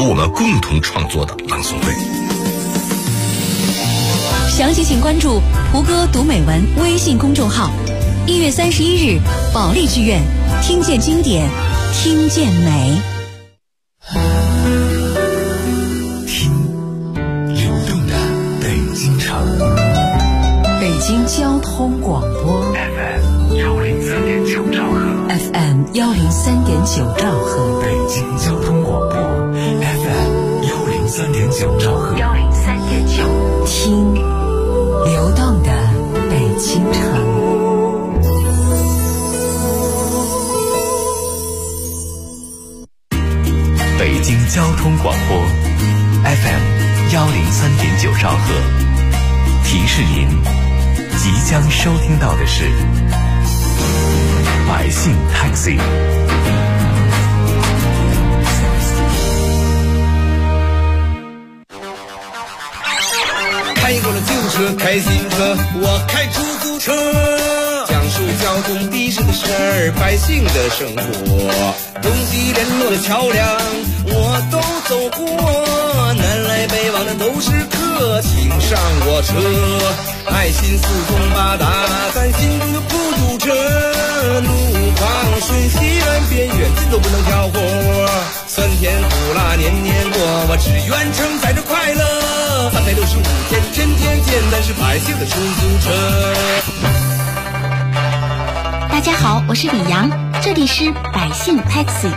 我们共同创作的朗诵会。 详情请关注胡歌读美文微信公众号。1月31日，保利剧院，听见经典，听见美。 听流动的北京城， 北京交通广播 FM 103.9兆赫 ，FM103.9兆赫， 北京交通广播 FM103.9兆赫 ，103.9，听流动的北京城。 北京交通广播 FM103.9兆赫，提示您即将收听到的是百姓 Taxi。 开过了旧车，开新车，我开出租车，讲述交通的士的事儿，百姓的生活，东西联络的桥梁我都走过，南来北往的都是客，请上我车，爱心四通八达，咱心中的不堵车，路旁顺西南边远近都不能挑活，酸甜苦辣年年过，我只愿承载着快乐，365天天天天，咱是百姓的出租车。 大家好，我是李阳，这里是百姓 Taxi。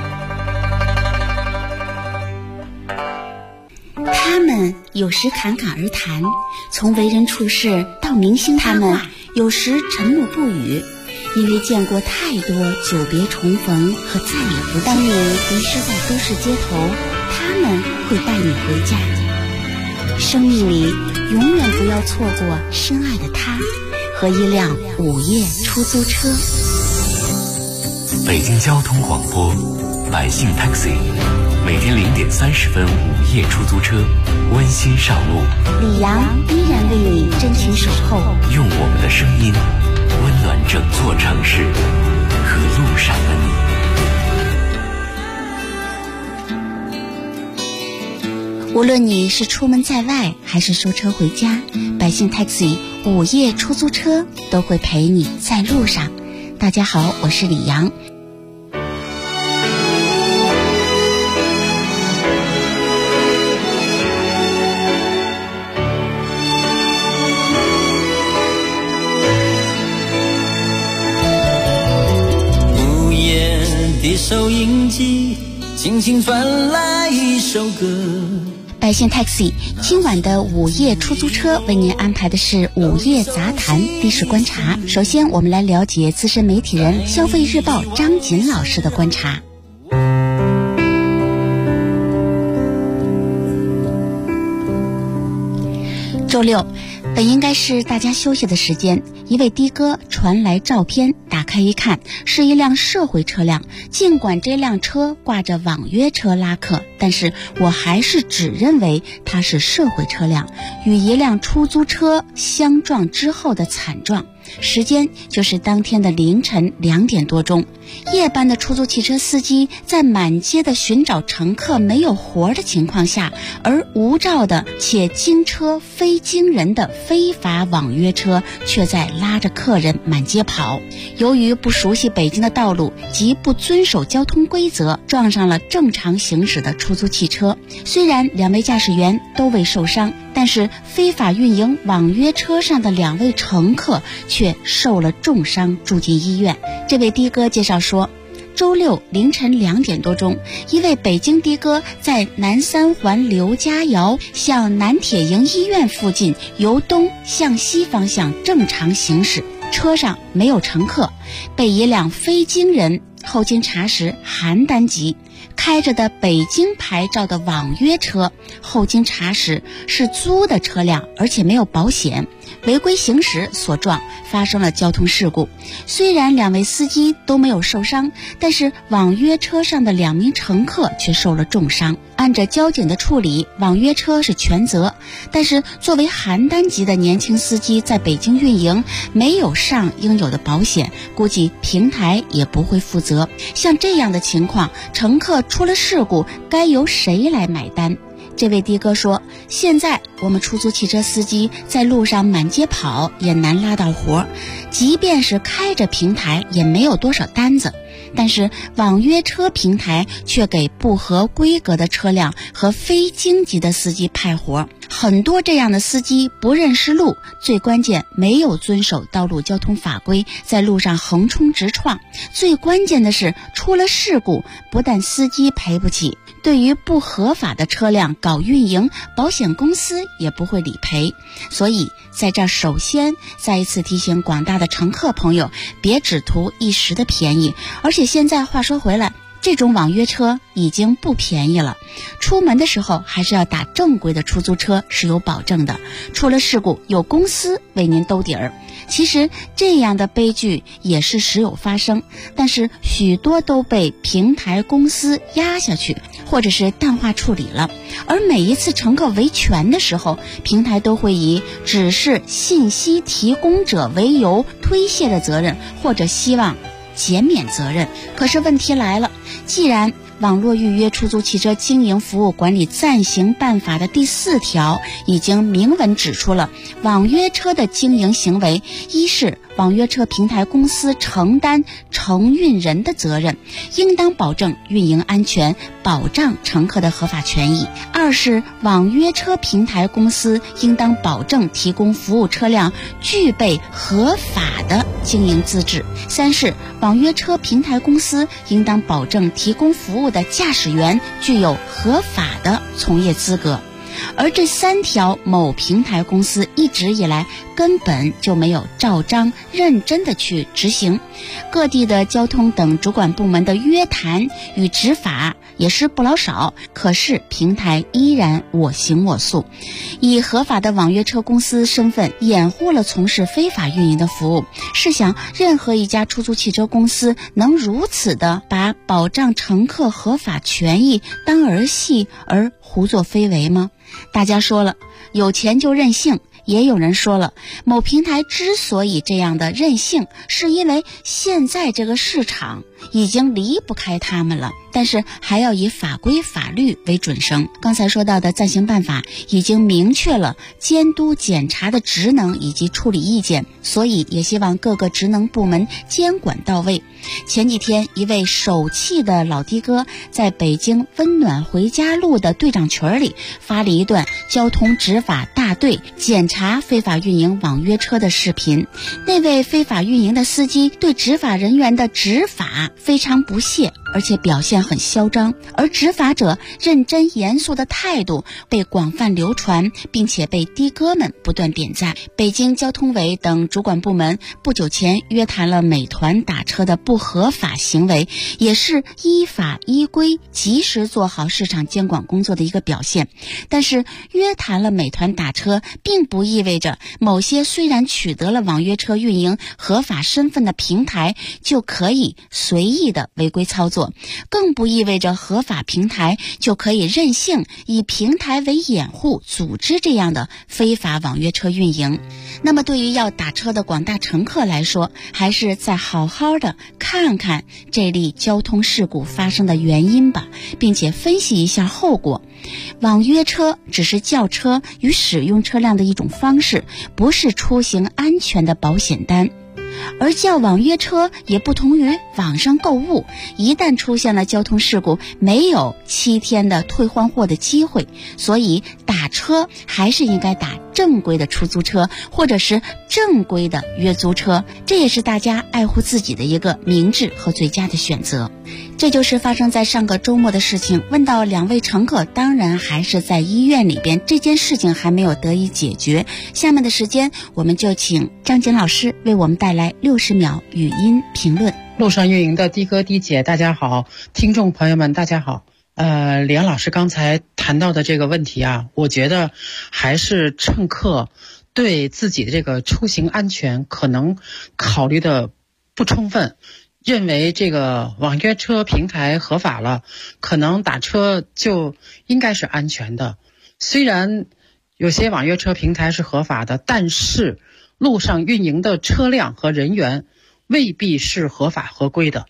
他们有时侃侃而谈，从为人处事到明星他们有时沉默不语，因为见过太多久别重逢和再也不见。当你迷失在都市街头，他们会带你回家。生命里永远不要错过深爱的他和一辆午夜出租车。 北京交通广播百姓 Taxi， 每天0点30分午夜出租车温馨上路， 李阳依然为你真情守候， 用我们的声音温暖整座城市和路上的你。无论你是出门在外还是收车回家，百姓 Taxi 午夜出租车都会陪你在路上。大家好，我是李阳。 午夜的收音机轻轻传来一首歌。 百姓 Taxi 今晚的午夜出租车为您安排的是午夜杂谈的士观察。首先我们来了解资深媒体人消费日报张锦老师的观察。周六本应该是大家休息的时间，一位的哥传来照片，打开一看是一辆社会车辆。尽管这辆车挂着网约车拉客，但是我还是只认为它是社会车辆，与一辆出租车相撞之后的惨状。时间就是当天的凌晨2点多钟，夜班的出租汽车司机在满街的寻找乘客没有活的情况下，而无照的且经车非经人的非法网约车却在拉着客人满街跑。由于不熟悉北京的道路及不遵守交通规则，撞上了正常行驶的出租汽车。虽然2位驾驶员都未受伤，但是非法运营网约车上的2位乘客却受了重伤，住进医院。这位的哥介绍说，周六凌晨2点多钟，一位北京的哥在南三环刘家窑向南铁营医院附近由东向西方向正常行驶，车上没有乘客，被一辆非京人后经查实邯郸籍开着的北京牌照的网约车，后经查实是租的车辆，而且没有保险，违规行驶所撞，发生了交通事故。虽然2位司机都没有受伤，但是网约车上的2名乘客却受了重伤。按着交警的处理，网约车是全责，但是作为邯郸籍的年轻司机在北京运营，没有上应有的保险，估计平台也不会负责。像这样的情况，乘客客出了事故，该由谁来买单？这位的哥说，现在我们出租汽车司机在路上满街跑也难拉到活，即便是开着平台也没有多少单子，但是网约车平台却给不合规格的车辆和非京级的司机派活。很多这样的司机不认识路，最关键没有遵守道路交通法规，在路上横冲直撞。最关键的是，出了事故不但司机赔不起，对于不合法的车辆搞运营，保险公司也不会理赔。所以在这儿首先再一次提醒广大的乘客朋友，别只图一时的便宜。而且现在话说回来，这种网约车已经不便宜了，出门的时候还是要打正规的出租车是有保证的，出了事故有公司为您兜底儿。其实这样的悲剧也是时有发生，但是许多都被平台公司压下去，或者是淡化处理了。而每一次乘客维权的时候，平台都会以只是信息提供者为由推卸的责任，或者希望减免责任。可是问题来了，既然网络预约出租汽车经营服务管理暂行办法的第4条已经明文指出了，网约车的经营行为，一是网约车平台公司承担承运人的责任，应当保证运营安全，保障乘客的合法权益；二是网约车平台公司应当保证提供服务车辆具备合法的经营资质；三是网约车平台公司应当保证提供服务的驾驶员具有合法的从业资格。而这3条某平台公司一直以来根本就没有照章认真的去执行，各地的交通等主管部门的约谈与执法也是不老少，可是平台依然我行我素，以合法的网约车公司身份掩护了从事非法运营的服务。试想，任何一家出租汽车公司能如此的把保障乘客合法权益当儿戏而胡作非为吗？大家说了，有钱就任性，也有人说了，某平台之所以这样的任性，是因为现在这个市场已经离不开他们了，但是还要以法规法律为准绳。刚才说到的暂行办法已经明确了监督检查的职能以及处理意见，所以也希望各个职能部门监管到位。前几天一位手气的老的哥在北京温暖回家路的队长群里发了一段交通执法大队检查非法运营网约车的视频。那位非法运营的司机对执法人员的执法非常不屑，而且表现很嚣张，而执法者认真严肃的态度被广泛流传，并且被的哥们不断点赞。北京交通委等主管部门不久前约谈了美团打车的不合法行为，也是依法依规及时做好市场监管工作的一个表现。但是约谈了美团打车，并不意味着某些虽然取得了网约车运营合法身份的平台就可以随意的违规操作，更不意味着合法平台就可以任性以平台为掩护组织这样的非法网约车运营。那么对于要打车的广大乘客来说，还是再好好的看看这例交通事故发生的原因吧，并且分析一下后果。网约车只是叫车与使用车辆的一种方式，不是出行安全的保险单。而叫网约车也不同于网上购物，一旦出现了交通事故，没有7天的退换货的机会，所以打车还是应该打正规的出租车，或者是正规的约租车，这也是大家爱护自己的一个明智和最佳的选择。这就是发生在上个周末的事情。问到2位乘客，当然还是在医院里边，这件事情还没有得以解决。下面的时间，我们就请张瑾老师为我们带来60秒语音评论。 路上运营的的哥的姐大家好，听众朋友们大家好。李阳老师刚才谈到的这个问题啊，我觉得还是乘客对自己的这个出行安全可能考虑的不充分，认为这个网约车平台合法了，可能打车就应该是安全的。虽然有些网约车平台是合法的，但是路上运营的车辆和人员未必是合法合规的。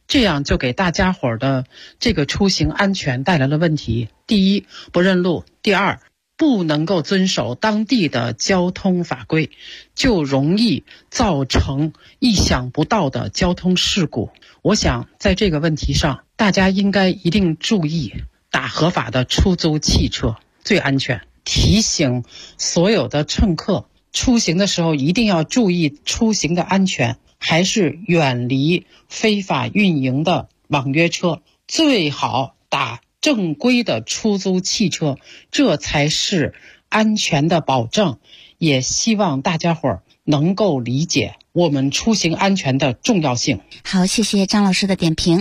这样就给大家伙的这个出行安全带来了问题。第一，不认路；第二，不能够遵守当地的交通法规，就容易造成意想不到的交通事故。我想在这个问题上，大家应该一定注意，打合法的出租汽车最安全。提醒所有的乘客出行的时候一定要注意出行的安全，还是远离非法运营的网约车，最好打正规的出租汽车，这才是安全的保证。也希望大家伙儿能够理解我们出行安全的重要性。 好，谢谢张老师的点评。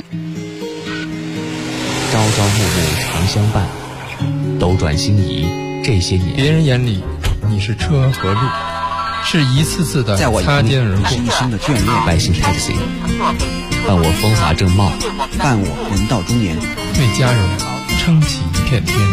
朝朝暮暮常相伴，斗转星移这些年， 别人眼里你是车和路，是一次次的擦肩而过。 深深的眷恋， 百姓 taxi， 伴我风华正茂， 伴我人到中年， 为家人撑起一片天。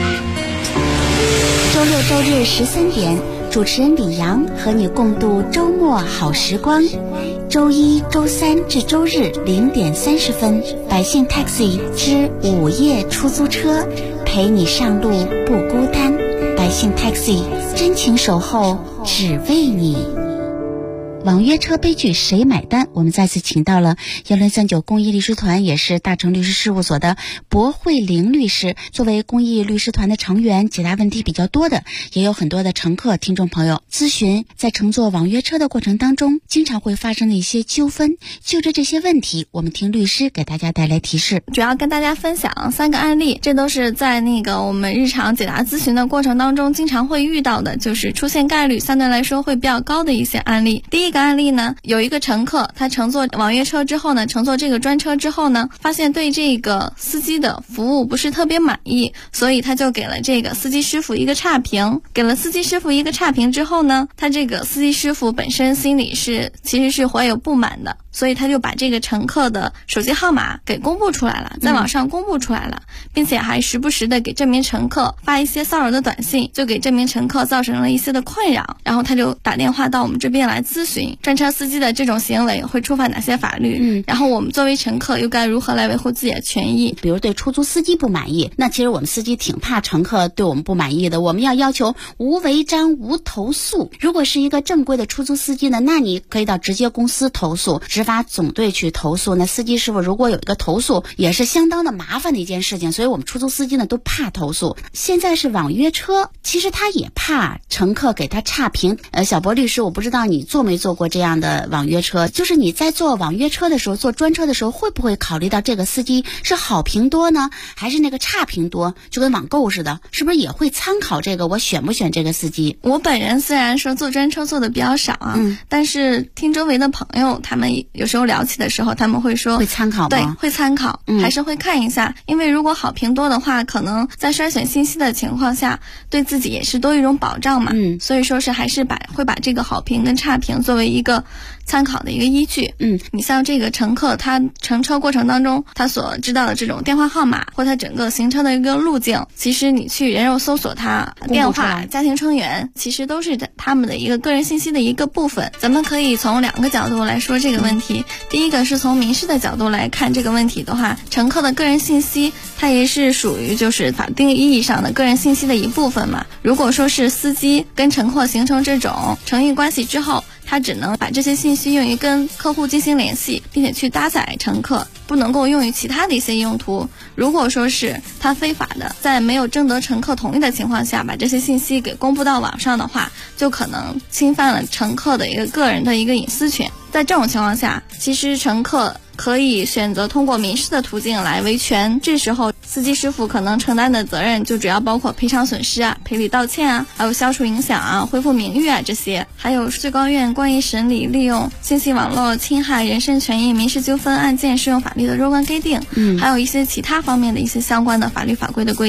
周六周日13点，主持人李阳和你共度周末好时光。周一、周三至周日0点30分，百姓 taxi 之午夜出租车，陪你上路不孤单。百姓 taxi 真情守候，只为你。网约车悲剧谁买单？我们再次请到了1039公益律师团，也是大成律师事务所的薄慧玲律师。作为公益律师团的成员，解答问题比较多的，也有很多的乘客听众朋友咨询，在乘坐网约车的过程当中，经常会发生的一些纠纷。就着这些问题，我们听律师给大家带来提示。 主要跟大家分享3个案例，这都是在我们日常解答咨询的过程当中经常会遇到的，就是出现概率相对来说会比较高的一些案例。第一个案例呢，有一个乘客，他乘坐网约车之后呢，乘坐这个专车之后呢，发现对这个司机的服务不是特别满意，所以他就给了这个司机师傅一个差评。给了司机师傅一个差评之后呢，他这个司机师傅本身心里其实是怀有不满的，所以他就把这个乘客的手机号码给公布出来了，在网上公布出来了，并且还时不时的给这名乘客发一些骚扰的短信，就给这名乘客造成了一些的困扰。然后他就打电话到我们这边来咨询专车司机的这种行为会触犯哪些法律，然后我们作为乘客又该如何来维护自己的权益。 比如对出租司机不满意，那其实我们司机挺怕乘客对我们不满意的，我们要求无违章无投诉。如果是一个正规的出租司机呢，那你可以到直接公司投诉，执法总队去投诉。那司机师傅如果有一个投诉，也是相当的麻烦的一件事情，所以我们出租司机呢都怕投诉。现在是网约车，其实他也怕乘客给他差评。小博律师，我不知道你做没做过这样的网约车，就是你在做网约车的时候，做专车的时候，会不会考虑到这个司机是好评多呢，还是那个差评多？就跟网购似的，是不是也会参考这个我选不选这个司机？ 我本人虽然说做专车做的比较少啊，但是听周围的朋友他们有时候聊起的时候，他们会说会参考吗？ 对，会参考，还是会看一下，因为如果好评多的话，可能在筛选信息的情况下，对自己也是多一种保障嘛。所以说是还是会把这个好评跟差评作为一个参考的一个依据。你像这个乘客他乘车过程当中，他所知道的这种电话号码或他整个行车的一个路径，其实你去人肉搜索他电话、家庭成员，其实都是他们的一个个人信息的一个部分。咱们可以从2个角度来说这个问题。第一个是从民事的角度来看这个问题的话，乘客的个人信息它也是属于就是法定意义上的个人信息的一部分嘛。如果说是司机跟乘客形成这种诚意关系之后，他只能把这些信息用于跟客户进行联系，并且去搭载乘客，不能够用于其他的一些用途。如果说是他非法的在没有征得乘客同意的情况下把这些信息给公布到网上的话，就可能侵犯了乘客的一个个人的一个隐私权。在这种情况下，其实乘客可以选择通过民事的途径来维权。这时候司机师傅可能承担的责任就主要包括赔偿损失啊、赔礼道歉啊，还有消除影响啊、恢复名誉啊这些。还有最高院关于审理利用信息网络侵害人身权益民事纠纷案件适用法律的若干规定，还有一些其他方面的一些相关的法律法规的规定。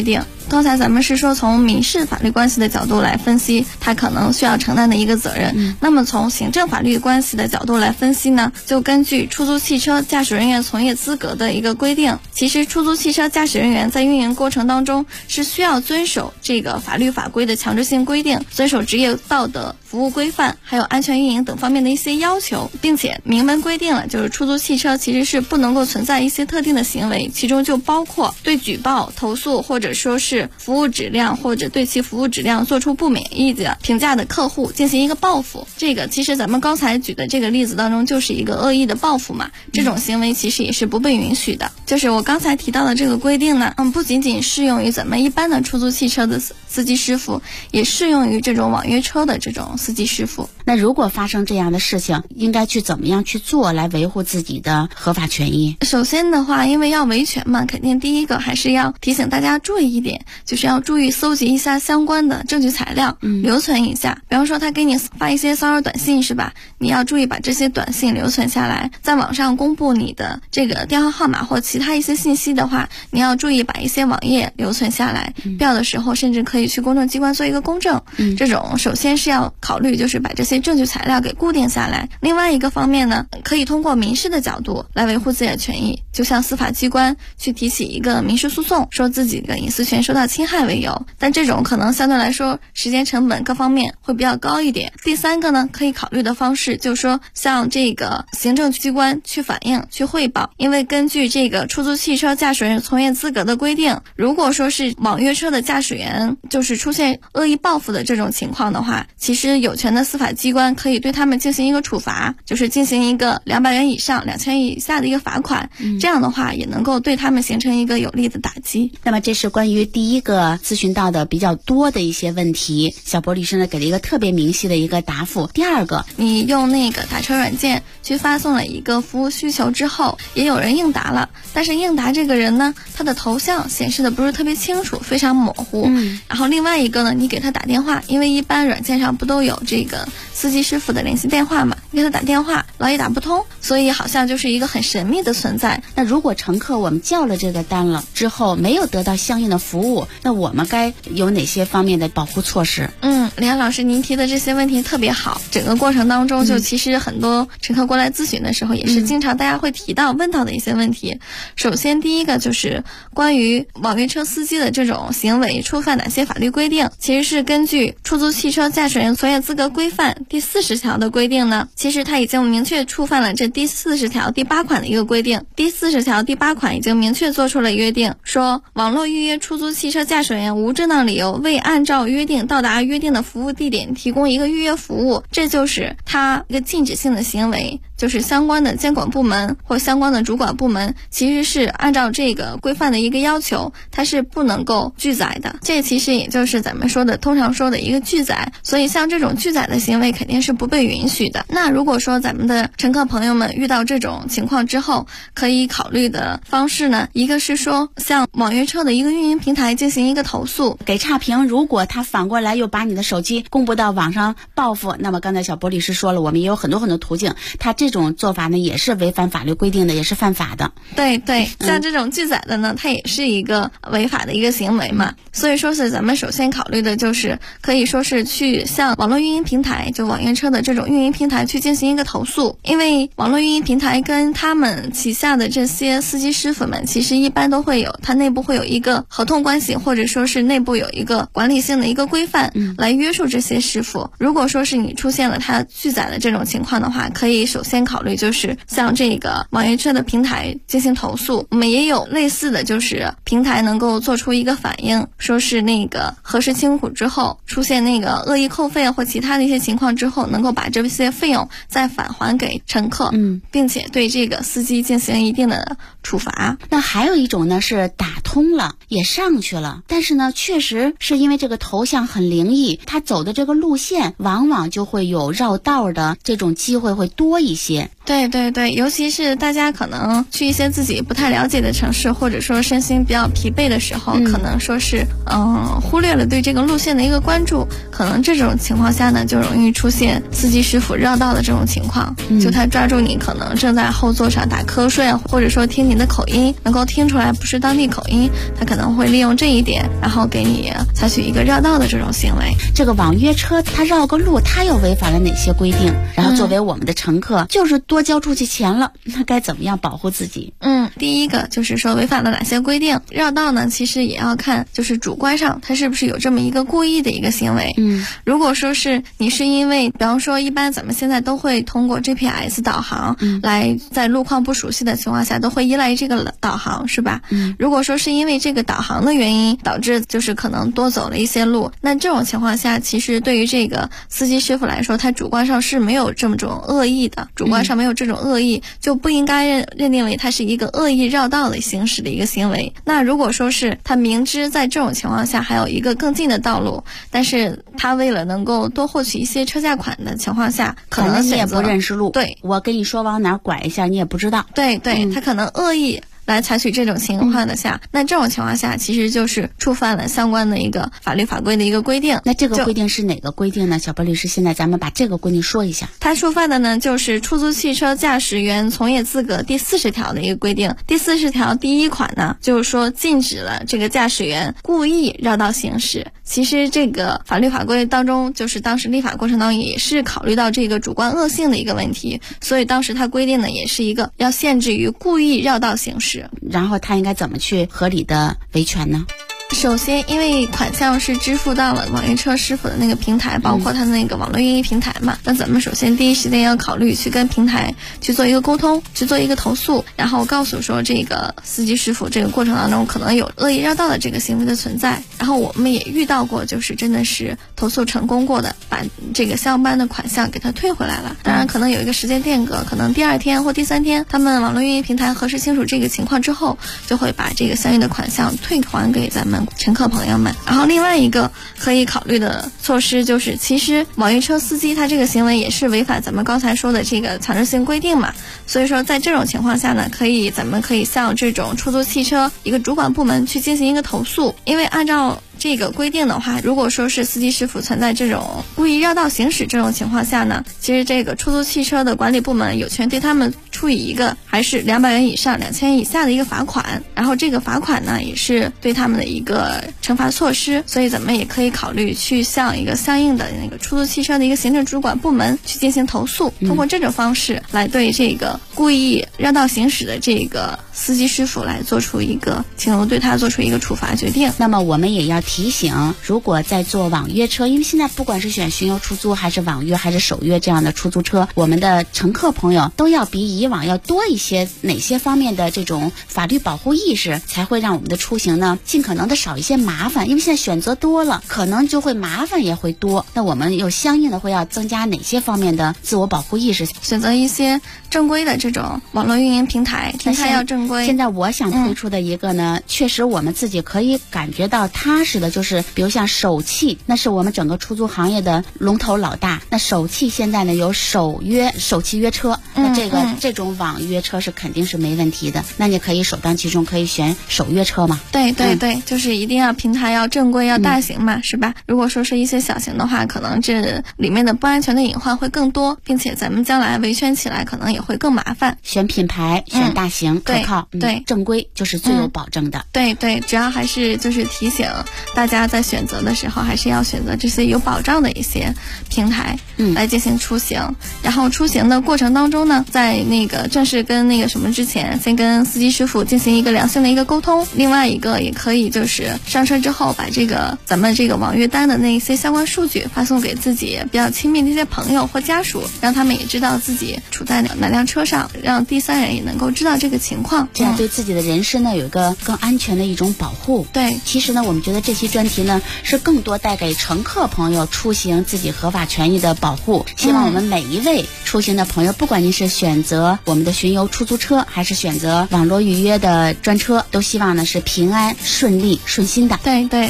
刚才咱们是说从民事法律关系的角度来分析他可能需要承担的一个责任，那么从行政法律关系的角度来分析呢，就根据出租汽车驾驶人员从业资格的一个规定，其实出租汽车驾驶人员在运营过程当中是需要遵守这个法律法规的强制性规定，遵守职业道德、服务规范还有安全运营等方面的一些要求，并且明文规定了就是出租汽车其实是不能够存在一些特定的行为，其中就包括对举报、投诉或者说是服务质量或者对其服务质量做出不满意的评价的客户进行一个报复。这个其实咱们刚才举的这个例子当中就是一个恶意的报复嘛，这种行为其实也是不被允许的。就是我刚才提到的这个规定呢，不仅仅适用于咱们一般的出租汽车的司机师傅，也适用于这种网约车的这种司机师傅。 那如果发生这样的事情，应该去怎么样去做来维护自己的合法权益？ 首先的话，因为要维权嘛，肯定第一个还是要提醒大家注意一点，就是要注意搜集一下相关的证据材料，留存一下。比方说他给你发一些骚扰短信是吧，你要注意把这些短信留存下来。在网上公布你的这个电话号码或其他一些信息的话，你要注意把一些网页留存下来，必要的时候甚至可以去公证机关做一个公证。这种首先是要考虑就是把这些证据材料给固定下来。另外一个方面呢，可以通过民事的角度来维护自己的权益，就像司法机关去提起一个民事诉讼，说自己的隐私权受到侵害为由，但这种可能相对来说时间成本各方面会比较高一点。第三个呢，可以考虑的方式就是说向这个行政机关去反映去汇报，因为根据这个出租汽车驾驶员从业资格的规定，如果说是网约车的驾驶员就是出现恶意报复的这种情况的话，其实有权的司法机关可以对他们进行一个处罚，就是进行一个200元以上2000元以下的一个罚款，这样的话也能够对他们形成一个有力的打击。 那么这是关于第一个咨询到的比较多的一些问题，小博律师呢给了一个特别明细的一个答复。第二个， 你用那个打车软件去发送了一个服务需求之后，也有人应答了，但是应答这个人呢，他的头像显示的不是特别清楚，非常模糊。然后另外一个呢，你给他打电话，因为一般软件上不都有这个司机师傅的联系电话嘛，你给他打电话老也打不通，所以好像就是一个很神秘的存在。 那如果乘客我们叫了这个单了之后没有得到相应的服务，那我们该有哪些方面的保护措施？ 李安老师您提的这些问题特别好，整个过程当中就其实很多乘客过来咨询的时候也是经常大家会提到问到的一些问题。首先第一个就是关于网约车司机的这种行为触犯哪些法律规定，其实是根据出租汽车驾驶员从业资格规范第40条的规定呢，其实它已经明确触犯了这第40条第8款的一个规定。第40条第8款已经明确做出了约定，说网络预约出租汽车驾驶员无正当理由未按照约定到达约定的服务地点提供一个预约服务，这就是它一个禁止性的行为，就是相关的监管部门或相关的主管部门其实是按照这个规范的一个要求，它是不能够拒载的，这其实也就是咱们说的通常说的一个拒载，所以像这种拒载的行为肯定是不被允许的。那如果说咱们的乘客朋友们遇到这种情况之后，可以考虑的方式呢，一个是说向网约车的一个运营平台进行一个投诉给差评，如果他反过来又把你的手机公布到网上报复，那么刚才小波律师说了，我们也有很多途径，他这种做法呢也是违反法律规定的，也是犯法的。 对，像这种拒载的呢，它也是一个违法的一个行为嘛，所以说是咱们首先考虑的就是可以说是去向网络运营平台，就网约车的这种运营平台去进行一个投诉，因为网络运营平台跟他们旗下的这些司机师傅们其实一般都会有，它内部会有一个合同关系，或者说是内部有一个管理性的一个规范来约束这些师傅。如果说是你出现了他拒载的这种情况的话，可以首先考虑就是向这个网约车的平台进行投诉。我们也有类似的，就是平台能够做出一个反应，说是那个核实清楚之后出现那个恶意扣费或其他的一些情况之后，能够把这些费用再返还给乘客，并且对这个司机进行一定的处罚。 那还有一种呢是打通了也上去了，但是呢确实是因为这个头像很灵异，他走的这个路线往往就会有绕道的这种机会会多一些。 对对对，尤其是大家可能去一些自己不太了解的城市，或者说身心比较疲惫的时候，可能说是忽略了对这个路线的一个关注，可能这种情况下呢，就容易出现司机师傅绕道的这种情况。就他抓住你可能正在后座上打瞌睡，或者说听你的口音能够听出来不是当地口音，他可能会利用这一点，然后给你采取一个绕道的这种行为。 这个网约车他绕个路，他又违反了哪些规定？然后作为我们的乘客，就是多交出去钱了，那该怎么样保护自己？ 第一个就是说违反了哪些规定。绕道呢，其实也要看就是主观上他是不是有这么一个故意的一个行为。如果说是你是因为，比方说一般咱们现在都会通过 GPS 导航来，在路况不熟悉的情况下都会依赖这个导航，是吧？如果说是因为这个导航的原因导致就是可能多走了一些路，那这种情况下其实对于这个司机师傅来说，他主观上是没有这么种恶意的，主观上没有这种恶意，就不应该认定为他是一个恶意绕道的行驶的一个行为。那如果说是他明知在这种情况下还有一个更近的道路，但是他为了能够多获取一些车价款的情况下，可能你也不认识路， 对， 我跟你说往哪拐一下你也不知道， 对对，他可能恶意来采取这种情况的下，那这种情况下其实就是触犯了相关的一个法律法规的一个规定。 那这个规定是哪个规定呢？小波律师，现在咱们把这个规定说一下。 他触犯的呢就是出租汽车驾驶员从业资格第40条的一个规定。第40条第1款呢，就是说禁止了这个驾驶员故意绕道行驶。其实这个法律法规当中，就是当时立法过程当中也是考虑到这个主观恶性的一个问题，所以当时他规定的也是一个要限制于故意绕道行驶。 然后他应该怎么去合理的维权呢？ 首先，因为款项是支付到了网约车师傅的那个平台，包括他那个网络运营平台嘛，那咱们首先第一时间要考虑去跟平台去做一个沟通，去做一个投诉，然后告诉说这个司机师傅这个过程当中可能有恶意绕道的这个行为的存在。然后我们也遇到过，就是真的是投诉成功过的，把这个相关的款项给他退回来了。当然可能有一个时间间隔，可能第2天或第3天，他们网络运营平台核实清楚这个情况之后，就会把这个相应的款项退还给咱们乘客朋友们。然后另外一个可以考虑的措施就是，其实网约车司机他这个行为也是违反咱们刚才说的这个强制性规定嘛，所以说在这种情况下呢，咱们可以向这种出租汽车一个主管部门去进行一个投诉。因为按照这个规定的话，如果说是司机师傅存在这种故意绕道行驶这种情况下呢，其实这个出租汽车的管理部门有权对他们处以一个还是200元以上2000元以下的一个罚款，然后这个罚款呢也是对他们的一个惩罚措施。所以咱们也可以考虑去向一个相应的那个出租汽车的一个行政主管部门去进行投诉，通过这种方式来对这个故意绕道行驶的这个司机师傅来做出一个请求，对他做出一个处罚决定。 那么我们也要提醒，如果在做网约车，因为现在不管是选巡游出租还是网约还是首约这样的出租车，我们的乘客朋友都要比以往要多一些哪些方面的这种法律保护意识，才会让我们的出行呢尽可能的少一些麻烦。因为现在选择多了，可能就会麻烦也会多，那我们又相应的会要增加哪些方面的自我保护意识？ 选择一些正规的这种网络运营平台要正规。 现在我想推出的一个呢，确实我们自己可以感觉到踏实的，就是比如像首汽，那是我们整个出租行业的龙头老大。那首汽现在呢有首汽约车，那这种网约车是肯定是没问题的。那你可以首当其冲，可以选首约车嘛？ 对对对，就是一定要平台要正规，要大型嘛，是吧？如果说是一些小型的话，可能这里面的不安全的隐患会更多，并且咱们将来维权起来可能也会更麻烦。 选品牌，选大型，可靠， 对， 正规就是最有保证的。 对对，主要还是就是提醒大家在选择的时候，还是要选择这些有保障的一些平台来进行出行。然后出行的过程当中呢，在那个正式跟那个什么之前，先跟司机师傅进行一个良性的一个沟通。另外一个也可以就是上车之后，把这个咱们这个网约单的那些相关数据发送给自己比较亲密的一些朋友或家属，让他们也知道自己处在哪辆车上，让第三人也能够知道这个情况， 这样对自己的人身呢有一个更安全的一种保护。 对， 其实呢我们觉得这期专题呢是更多带给乘客朋友出行自己合法权益的保护。希望我们每一位出行的朋友，不管您是选择我们的巡游出租车还是选择网络预约的专车，都希望呢是平安顺利顺心的。 对对。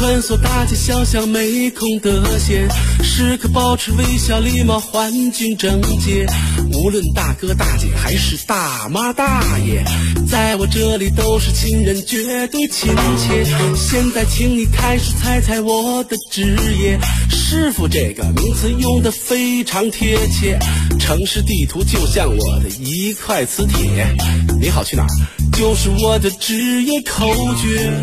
穿梭大街小巷没空得闲，时刻保持微笑礼貌环境整洁，无论大哥大姐还是大妈大爷，在我这里都是亲人，绝对亲切。现在请你开始猜猜我的职业，师傅这个名词用得非常贴切，城市地图就像我的一块磁铁，你好去哪儿就是我的职业口诀。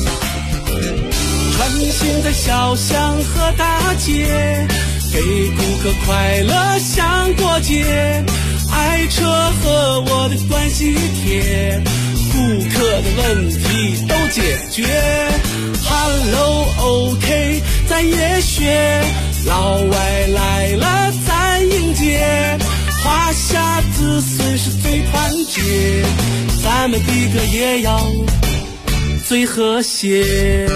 穿行在小巷和大街，给顾客快乐像过节，爱车和我的关系贴，顾客的问题都解决。Hello OK 咱也学，老外来了咱迎接，华夏子孙是最团结，咱们的歌也要最和谐。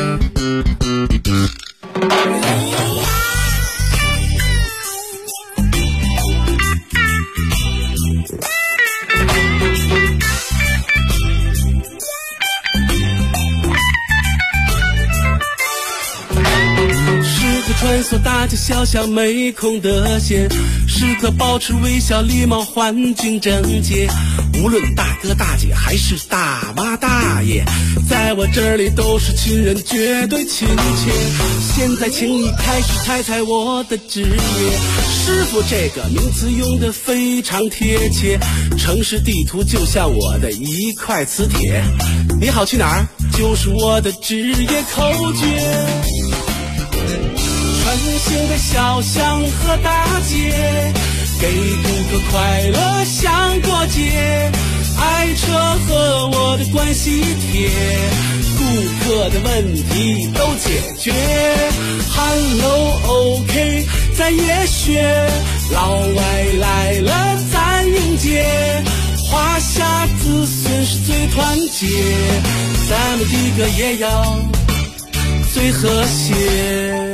穿梭大街小巷没空得闲，时刻保持微笑礼貌环境整洁，无论大哥大姐还是大妈大爷，在我这里都是亲人，绝对亲切。现在请你开始猜猜我的职业，师傅这个名词用得非常贴切，城市地图就像我的一块磁铁，你好去哪儿就是我的职业口诀。穿行在小巷和大街，给顾客快乐像过节，爱车和我的关系贴，顾客的问题都解决。Hello OK 咱也学，老外来了咱迎接，华夏子孙是最团结，咱们的歌也要最和谐。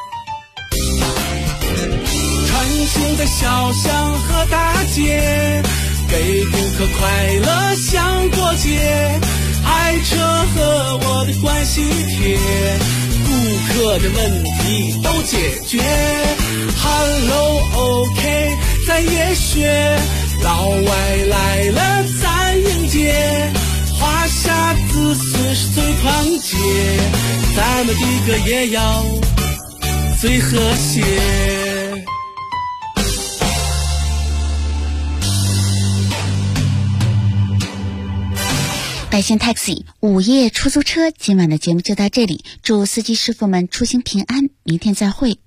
穿行在小巷和大街，给顾客快乐像过节，爱车和我的关系贴，顾客的问题都解决。Hello OK 咱也学，老外来了咱迎接，华夏子孙是最团结，咱们的歌也要最和谐。 百姓 Taxi 午夜出租车，今晚的节目就到这里，祝司机师傅们出行平安，明天再会。